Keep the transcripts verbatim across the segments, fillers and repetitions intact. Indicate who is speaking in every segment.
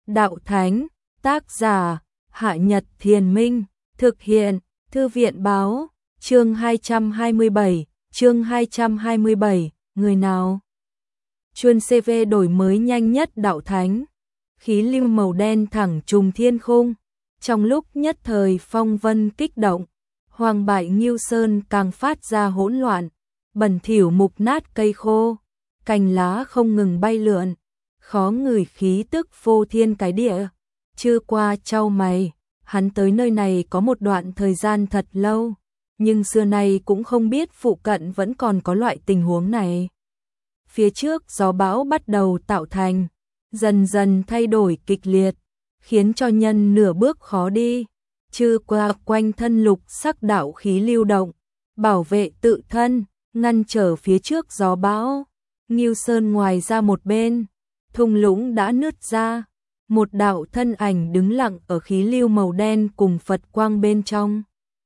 Speaker 1: Đạo Thánh, tác giả, Hạ Nhật Thiền Minh, thực hiện, Thư viện Báo, chương hai trăm hai mươi bảy, chương hai trăm hai mươi bảy, người nào? Chuân xê vê đổi mới nhanh nhất Đạo Thánh, khí lưu màu đen thẳng trùng thiên khung, trong lúc nhất thời phong vân kích động, Hoàng bại Ngưu Sơn càng phát ra hỗn loạn, bẩn thỉu mục nát cây khô, cành lá không ngừng bay lượn, khó ngửi khí tức phô thiên cái địa. Chưa qua chau mày, hắn tới nơi này có một đoạn thời gian thật lâu, nhưng xưa nay cũng không biết phụ cận vẫn còn có loại tình huống này. Phía trước gió bão bắt đầu tạo thành, dần dần thay đổi kịch liệt, khiến cho nhân nửa bước khó đi. Chưa qua quanh thân lục sắc đạo khí lưu động, bảo vệ tự thân, ngăn trở phía trước gió bão. Ngưu Sơn ngoài ra một bên, thung lũng đã nứt ra, một đạo thân ảnh đứng lặng ở khí lưu màu đen cùng Phật quang bên trong.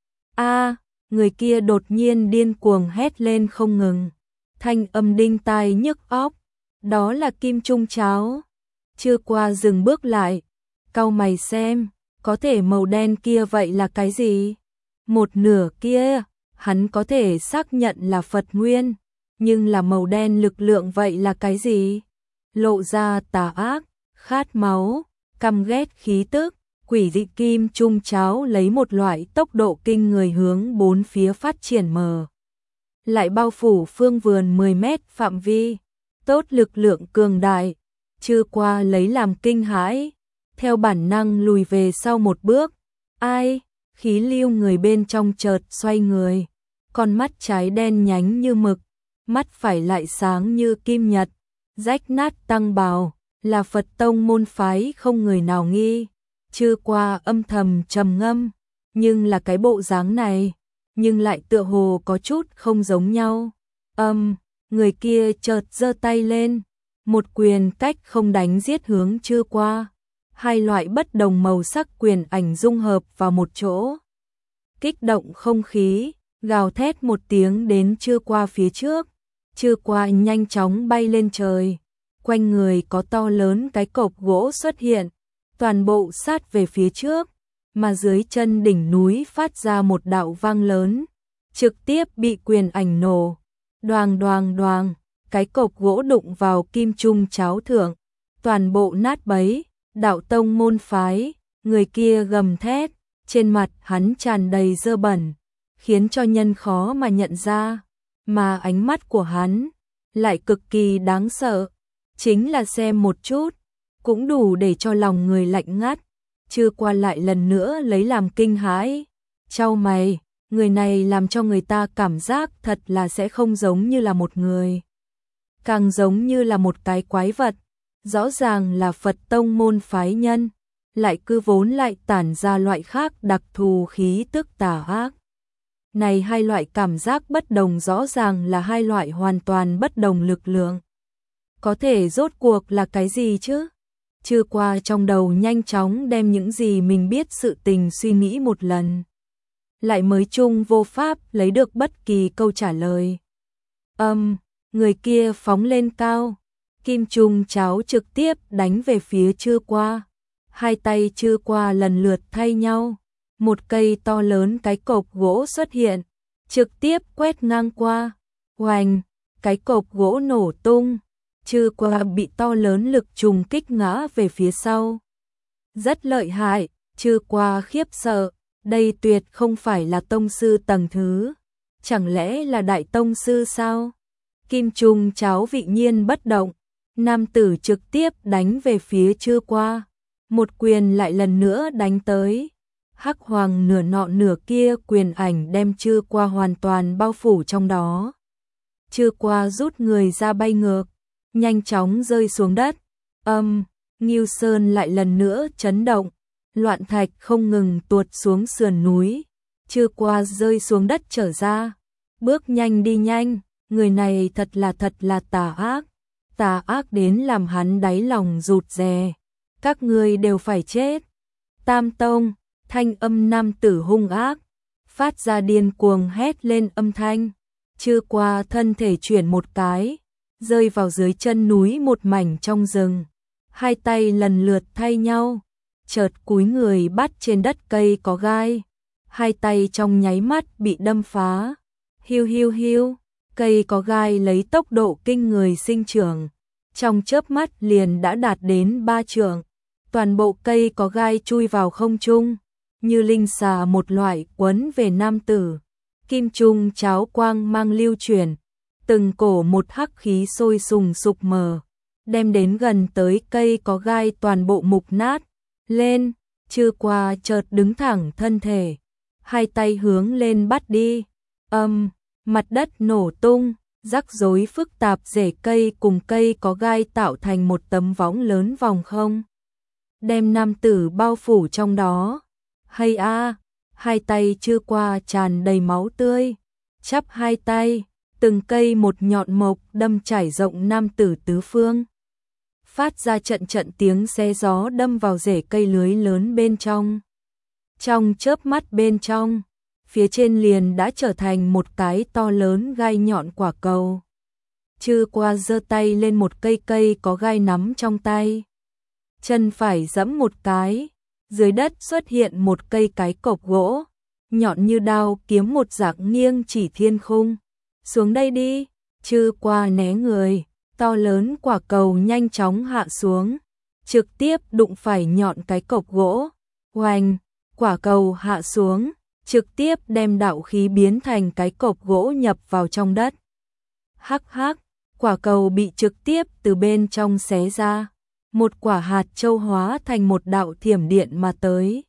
Speaker 1: A, người kia đột nhiên điên cuồng hét lên không ngừng, thanh âm đinh tai nhức óc, đó là Kim Trung Cháo. Chưa qua dừng bước lại, cau mày xem, có thể màu đen kia vậy là cái gì? Một nửa kia, hắn có thể xác nhận là Phật nguyên, nhưng là màu đen lực lượng vậy là cái gì? Lộ ra tà ác, khát máu, căm ghét khí tức, quỷ dị. Kim Trung Cháo lấy một loại tốc độ kinh người hướng bốn phía phát triển mờ. Lại bao phủ phương vườn mười mét phạm vi, tốt lực lượng cường đại, chưa qua lấy làm kinh hãi, theo bản năng lùi về sau một bước. Ai? Khí lưu người bên trong chợt xoay người, con mắt trái đen nhánh như mực, mắt phải lại sáng như kim nhật, rách nát tăng bào, là Phật tông môn phái không người nào nghi. Chưa qua âm thầm trầm ngâm, nhưng là cái bộ dáng này, nhưng lại tựa hồ có chút không giống nhau. Âm, người kia chợt giơ tay lên, một quyền cách không đánh giết hướng chưa qua. Hai loại bất đồng màu sắc quyền ảnh dung hợp vào một chỗ, kích động không khí, gào thét một tiếng đến chưa qua phía trước. Chưa qua nhanh chóng bay lên trời, quanh người có to lớn cái cột gỗ xuất hiện, toàn bộ sát về phía trước, mà dưới chân đỉnh núi phát ra một đạo vang lớn, trực tiếp bị quyền ảnh nổ. Đoàng đoàng đoàng, cái cột gỗ đụng vào Kim Trung Cháo thượng, toàn bộ nát bấy. Đạo tông môn phái, người kia gầm thét, trên mặt hắn tràn đầy dơ bẩn, khiến cho nhân khó mà nhận ra, mà ánh mắt của hắn lại cực kỳ đáng sợ, chính là xem một chút, cũng đủ để cho lòng người lạnh ngắt. Chưa qua lại lần nữa lấy làm kinh hãi, chau mày, người này làm cho người ta cảm giác thật là sẽ không giống như là một người, càng giống như là một cái quái vật. Rõ ràng là Phật tông môn phái nhân, lại cứ vốn lại tản ra loại khác đặc thù khí tức tà ác. Này hai loại cảm giác bất đồng rõ ràng là hai loại hoàn toàn bất đồng lực lượng. Có thể rốt cuộc là cái gì chứ? Chưa qua trong đầu nhanh chóng đem những gì mình biết sự tình suy nghĩ một lần, lại mới chung vô pháp lấy được bất kỳ câu trả lời. Âm, người kia phóng lên cao, Kim Trung Cháo trực tiếp đánh về phía chưa qua. Hai tay chưa qua lần lượt thay nhau, một cây to lớn cái cột gỗ xuất hiện, trực tiếp quét ngang qua. Oành, cái cột gỗ nổ tung, chưa qua bị to lớn lực trùng kích ngã về phía sau. Rất lợi hại, chưa qua khiếp sợ, đây tuyệt không phải là tông sư tầng thứ, chẳng lẽ là đại tông sư sao? Kim Trung Cháo vị nhiên bất động, nam tử trực tiếp đánh về phía chưa qua, một quyền lại lần nữa đánh tới. Hắc hoàng nửa nọ nửa kia quyền ảnh đem chưa qua hoàn toàn bao phủ trong đó. Chưa qua rút người ra bay ngược, nhanh chóng rơi xuống đất. Âm, Ngưu Sơn lại lần nữa chấn động, loạn thạch không ngừng tuột xuống sườn núi. Chưa qua rơi xuống đất trở ra, bước nhanh đi nhanh, người này thật là thật là tà ác. Tà ác đến làm hắn đáy lòng rụt rè. Các ngươi đều phải chết. Tam Tông, thanh âm nam tử hung ác, phát ra điên cuồng hét lên âm thanh. Chưa qua thân thể chuyển một cái, rơi vào dưới chân núi một mảnh trong rừng. hai tay lần lượt thay nhau, chợt cúi người bắt trên đất cây có gai, hai tay trong nháy mắt bị đâm phá. Hiu hiu hiu, cây có gai lấy tốc độ kinh người sinh trưởng, trong chớp mắt liền đã đạt đến ba trượng. Toàn bộ cây có gai chui vào không trung, như linh xà một loại quấn về nam tử. Kim trung cháo quang mang lưu chuyển, từng cổ một hắc khí sôi sùng sục mờ, đem đến gần tới cây có gai toàn bộ mục nát. Lên, Chư Qua chợt đứng thẳng thân thể, hai tay hướng lên bắt đi. Âm, mặt đất nổ tung, rắc rối phức tạp, rễ cây cùng cây có gai tạo thành một tấm võng lớn vòng không, đem nam tử bao phủ trong đó. Hay a, hai tay Chư Qua tràn đầy máu tươi, chắp hai tay, từng cây một nhọn mộc đâm trải rộng nam tử tứ phương, phát ra trận trận tiếng xé gió đâm vào rễ cây lưới lớn bên trong. Trong chớp mắt bên trong, phía trên liền đã trở thành một cái to lớn gai nhọn quả cầu. Chư Qua giơ tay lên một cây cây có gai nắm trong tay, chân phải giẫm một cái, dưới đất xuất hiện một cây cái cộc gỗ, nhọn như đao kiếm một dạng nghiêng chỉ thiên khung. Xuống đây đi, Chư Qua né người, to lớn quả cầu nhanh chóng hạ xuống, trực tiếp đụng phải nhọn cái cộc gỗ. Oanh, quả cầu hạ xuống, trực tiếp đem đạo khí biến thành cái cộc gỗ nhập vào trong đất. Hắc hắc, quả cầu bị trực tiếp từ bên trong xé ra, một quả hạt châu hóa thành một đạo thiểm điện mà tới.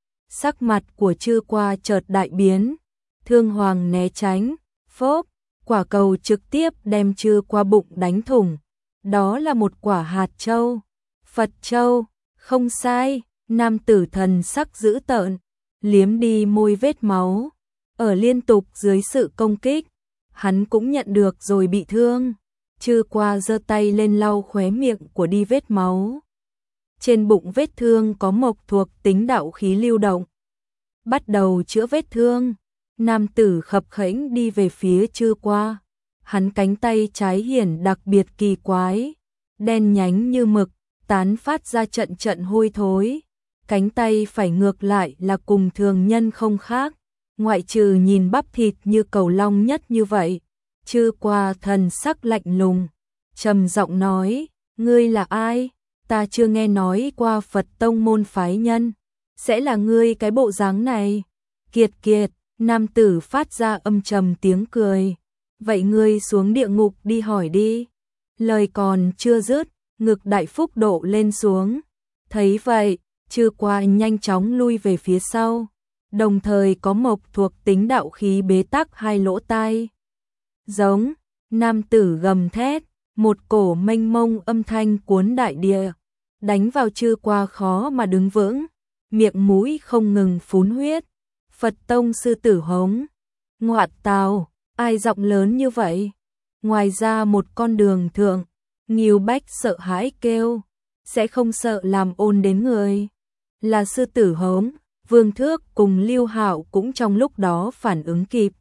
Speaker 1: Sắc mặt của Chư Qua chợt đại biến, thương hoàng né tránh, phốp, quả cầu trực tiếp đem Chư Qua bụng đánh thủng. Đó là một quả hạt châu, Phật châu, không sai. Nam tử thần sắc dữ tợn, liếm đi môi vết máu, ở liên tục dưới sự công kích, hắn cũng nhận được rồi bị thương. Chư Qua giơ tay lên lau khóe miệng của đi vết máu. Trên bụng vết thương có mộc thuộc tính đạo khí lưu động, bắt đầu chữa vết thương. Nam tử khập khẽnh đi về phía Chư Qua, hắn cánh tay trái hiển đặc biệt kỳ quái, đen nhánh như mực, tán phát ra trận trận hôi thối. Cánh tay phải ngược lại là cùng thường nhân không khác, ngoại trừ nhìn bắp thịt như cầu long nhất như vậy. Chư Qua thần sắc lạnh lùng, trầm giọng nói, ngươi là ai? Ta chưa nghe nói qua Phật tông môn phái nhân, sẽ là ngươi cái bộ dáng này. Kiệt kiệt, nam tử phát ra âm trầm tiếng cười, vậy ngươi xuống địa ngục đi hỏi đi. Lời còn chưa dứt, ngực đại phúc độ lên xuống. Thấy vậy, Chư Qua nhanh chóng lui về phía sau, đồng thời có mộc thuộc tính đạo khí bế tắc hai lỗ tai. Giống, nam tử gầm thét, một cổ mênh mông âm thanh cuốn đại địa, đánh vào Chư Qua khó mà đứng vững, miệng mũi không ngừng phun huyết. Phật tông sư tử hống, ngoạt tào, ai giọng lớn như vậy? Ngoài ra một con đường thượng, Ngưu Bách sợ hãi kêu, sẽ không sợ làm ồn đến người. Là sư tử hống, Vương Thước cùng Lưu Hạo cũng trong lúc đó phản ứng kịp.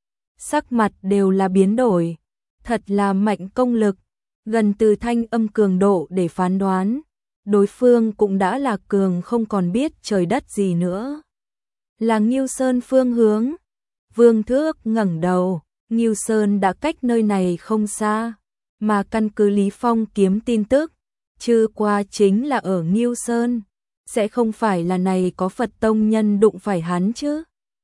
Speaker 1: Sắc mặt đều là biến đổi, thật là mạnh công lực, gần từ thanh âm cường độ để phán đoán, đối phương cũng đã là cường không còn biết trời đất gì nữa. Là Ngưu Sơn phương hướng. Vương Thước ngẩng đầu, Ngưu Sơn đã cách nơi này không xa, mà căn cứ Lý Phong kiếm tin tức, Chư Qua chính là ở Ngưu Sơn, sẽ không phải là này có Phật tông nhân đụng phải hắn chứ.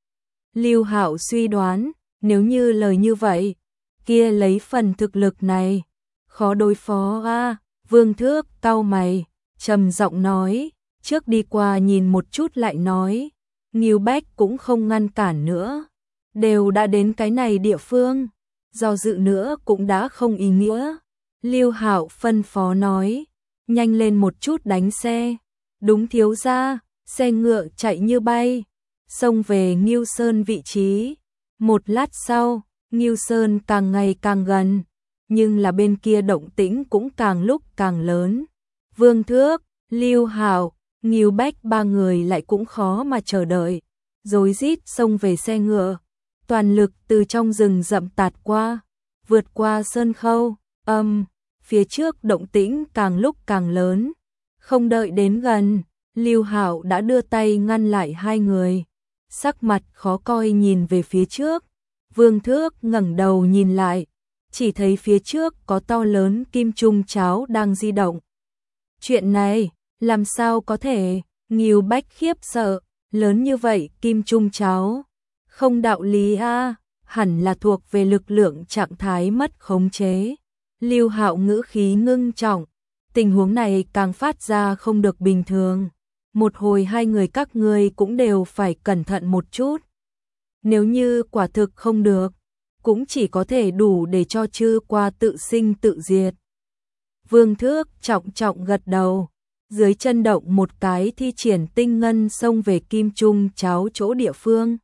Speaker 1: Lưu Hạo suy đoán, nếu như lời như vậy, kia lấy phần thực lực này, khó đối phó a. À, Vương Thước cau mày, trầm giọng nói, trước đi qua nhìn một chút lại nói. Ngưu Bách cũng không ngăn cản nữa, đều đã đến cái này địa phương, do dự nữa cũng đã không ý nghĩa. Lưu Hạo phân phó nói, nhanh lên một chút đánh xe. Đúng thiếu gia, xe ngựa chạy như bay, xông về Ngưu Sơn vị trí. Một lát sau, Ngưu Sơn càng ngày càng gần, nhưng là bên kia động tĩnh cũng càng lúc càng lớn. Vương Thước, Lưu Hạo, Ngưu Bách ba người lại cũng khó mà chờ đợi, rối rít xông về xe ngựa, toàn lực từ trong rừng rậm tạt qua, vượt qua sơn khâu. Âm, phía trước động tĩnh càng lúc càng lớn, Không đợi đến gần, Lưu Hạo đã đưa tay ngăn lại hai người. Sắc mặt khó coi nhìn về phía trước, Vương Thước ngẩng đầu nhìn lại, chỉ thấy phía trước có to lớn kim trung cháo đang di động. Chuyện này, làm sao có thể? Ngưu Bách khiếp sợ, lớn như vậy kim trung cháo. Không đạo lý a, hẳn là thuộc về lực lượng trạng thái mất khống chế. Lưu Hạo ngữ khí ngưng trọng, tình huống này càng phát ra không được bình thường. Một hồi hai người các ngươi cũng đều phải cẩn thận một chút. Nếu như quả thực không được, cũng chỉ có thể đủ để cho chư qua tự sinh tự diệt. Vương Thước trọng trọng gật đầu, dưới chân động một cái thi triển tinh ngân xông về kim trung cháo chỗ địa phương.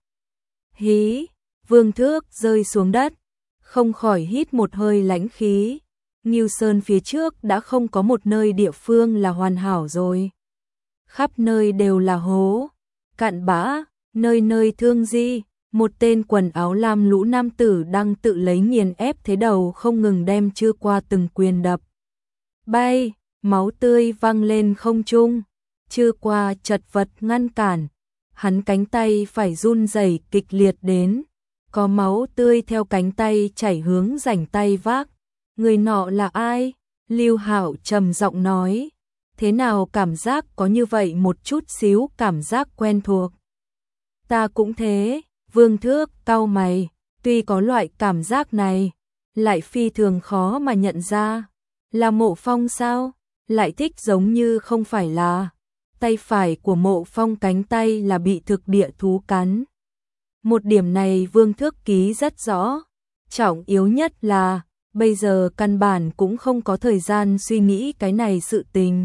Speaker 1: Hí, Vương Thước rơi xuống đất, không khỏi hít một hơi lãnh khí. Ngưu Sơn phía trước đã không có một nơi địa phương là hoàn hảo rồi. Khắp nơi đều là hố, cạn bã, nơi nơi thương di. Một tên quần áo lam lũ nam tử đang tự lấy nghiền ép thế đầu không ngừng đem chư qua từng quyền đập. Bay, máu tươi văng lên không trung, chư qua chật vật ngăn cản. Hắn cánh tay phải run rẩy kịch liệt đến, có máu tươi theo cánh tay chảy hướng rảnh tay vác. Người nọ là ai? Lưu Hạo trầm giọng nói. Thế nào cảm giác có như vậy một chút xíu cảm giác quen thuộc. Ta cũng thế. Vương Thước cau mày, tuy có loại cảm giác này, lại phi thường khó mà nhận ra. Là Mộ Phong sao? Lại thích giống như không phải là. Tay phải của Mộ Phong cánh tay là bị thực địa thú cắn. Một điểm này Vương Thước ký rất rõ. Trọng yếu nhất là, bây giờ căn bản cũng không có thời gian suy nghĩ cái này sự tình.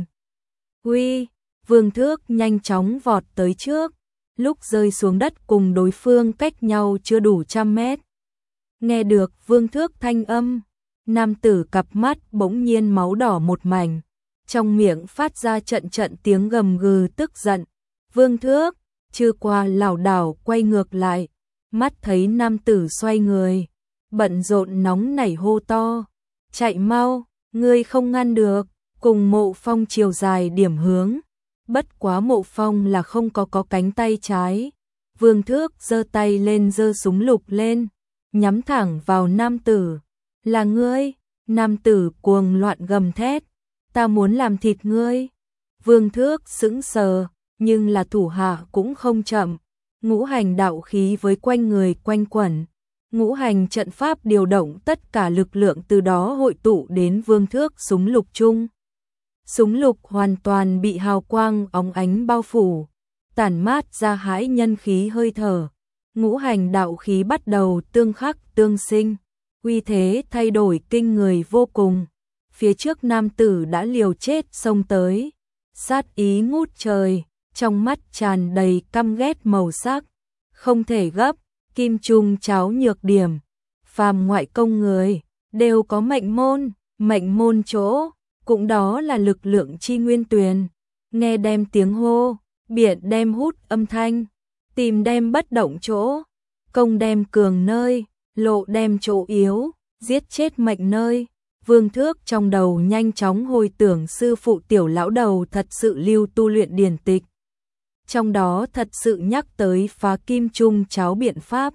Speaker 1: Uy, Vương Thước nhanh chóng vọt tới trước. Lúc rơi xuống đất cùng đối phương cách nhau chưa đủ trăm mét. Nghe được Vương Thước thanh âm, nam tử cặp mắt bỗng nhiên máu đỏ một mảnh, trong miệng phát ra trận trận tiếng gầm gừ tức giận. Vương Thước, chư qua lảo đảo quay ngược lại, mắt thấy nam tử xoay người, bận rộn nóng nảy hô to. Chạy mau, ngươi không ngăn được, cùng Mộ Phong chiều dài điểm hướng. Bất quá Mộ Phong là không có có cánh tay trái. Vương Thước giơ tay lên giơ súng lục lên, nhắm thẳng vào nam tử. Là ngươi? Nam tử cuồng loạn gầm thét. Ta muốn làm thịt ngươi. Vương Thước sững sờ, nhưng là thủ hạ cũng không chậm. Ngũ hành đạo khí với quanh người quanh quẩn. Ngũ hành trận pháp điều động tất cả lực lượng từ đó hội tụ đến Vương Thước súng lục chung. Súng lục hoàn toàn bị hào quang óng ánh bao phủ, tản mát ra hãi nhân khí hơi thở. Ngũ hành đạo khí bắt đầu tương khắc tương sinh, uy thế thay đổi kinh người vô cùng. Phía trước nam tử đã liều chết xông tới, sát ý ngút trời, trong mắt tràn đầy căm ghét màu sắc. Không thể gấp, kim trung cháo nhược điểm, phàm ngoại công người, đều có mệnh môn, mệnh môn chỗ. Cũng đó là lực lượng chi nguyên tuyền, nghe đem tiếng hô, biển đem hút âm thanh, tìm đem bất động chỗ, công đem cường nơi, lộ đem chỗ yếu, giết chết mệnh nơi. Vương Thước trong đầu nhanh chóng hồi tưởng sư phụ tiểu lão đầu thật sự lưu tu luyện điển tịch. Trong đó thật sự nhắc tới phá kim trung cháo biện pháp.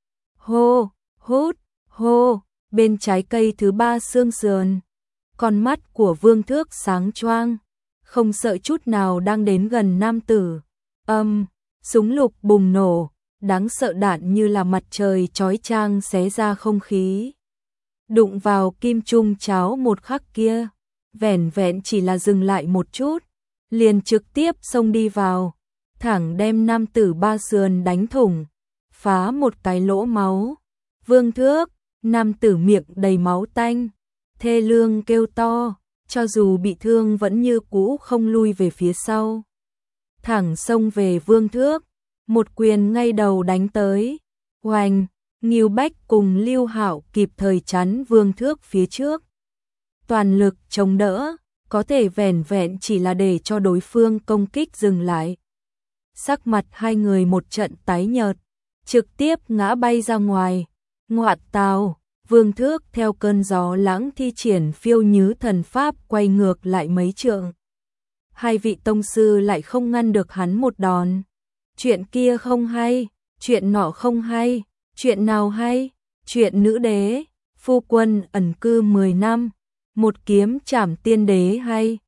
Speaker 1: Hô, hút, hô, bên trái cây thứ ba xương sườn. Con mắt của Vương Thước sáng choang, không sợ chút nào đang đến gần nam tử. Âm, súng lục bùng nổ, đáng sợ đạn như là mặt trời chói chang xé ra không khí. Đụng vào kim trung cháo một khắc kia, vẻn vẹn chỉ là dừng lại một chút, liền trực tiếp xông đi vào, thẳng đem nam tử ba sườn đánh thủng, phá một cái lỗ máu. Vương Thước, nam tử miệng đầy máu tanh, thê lương kêu to, cho dù bị thương vẫn như cũ không lui về phía sau. Thẳng xông về Vương Thước, một quyền ngay đầu đánh tới. Oanh, Ngưu Bách cùng Lưu Hạo kịp thời chắn Vương Thước phía trước. Toàn lực chống đỡ, có thể vẻn vẹn chỉ là để cho đối phương công kích dừng lại. Sắc mặt hai người một trận tái nhợt, trực tiếp ngã bay ra ngoài. Ngoạt tào, Vương Thước theo cơn gió lãng thi triển phiêu nhứ thần pháp quay ngược lại mấy trượng. hai vị tông sư lại không ngăn được hắn một đòn. Chuyện kia không hay, chuyện nọ không hay, chuyện nào hay? Chuyện nữ đế, phu quân ẩn cư mười năm, một kiếm trảm tiên đế hay?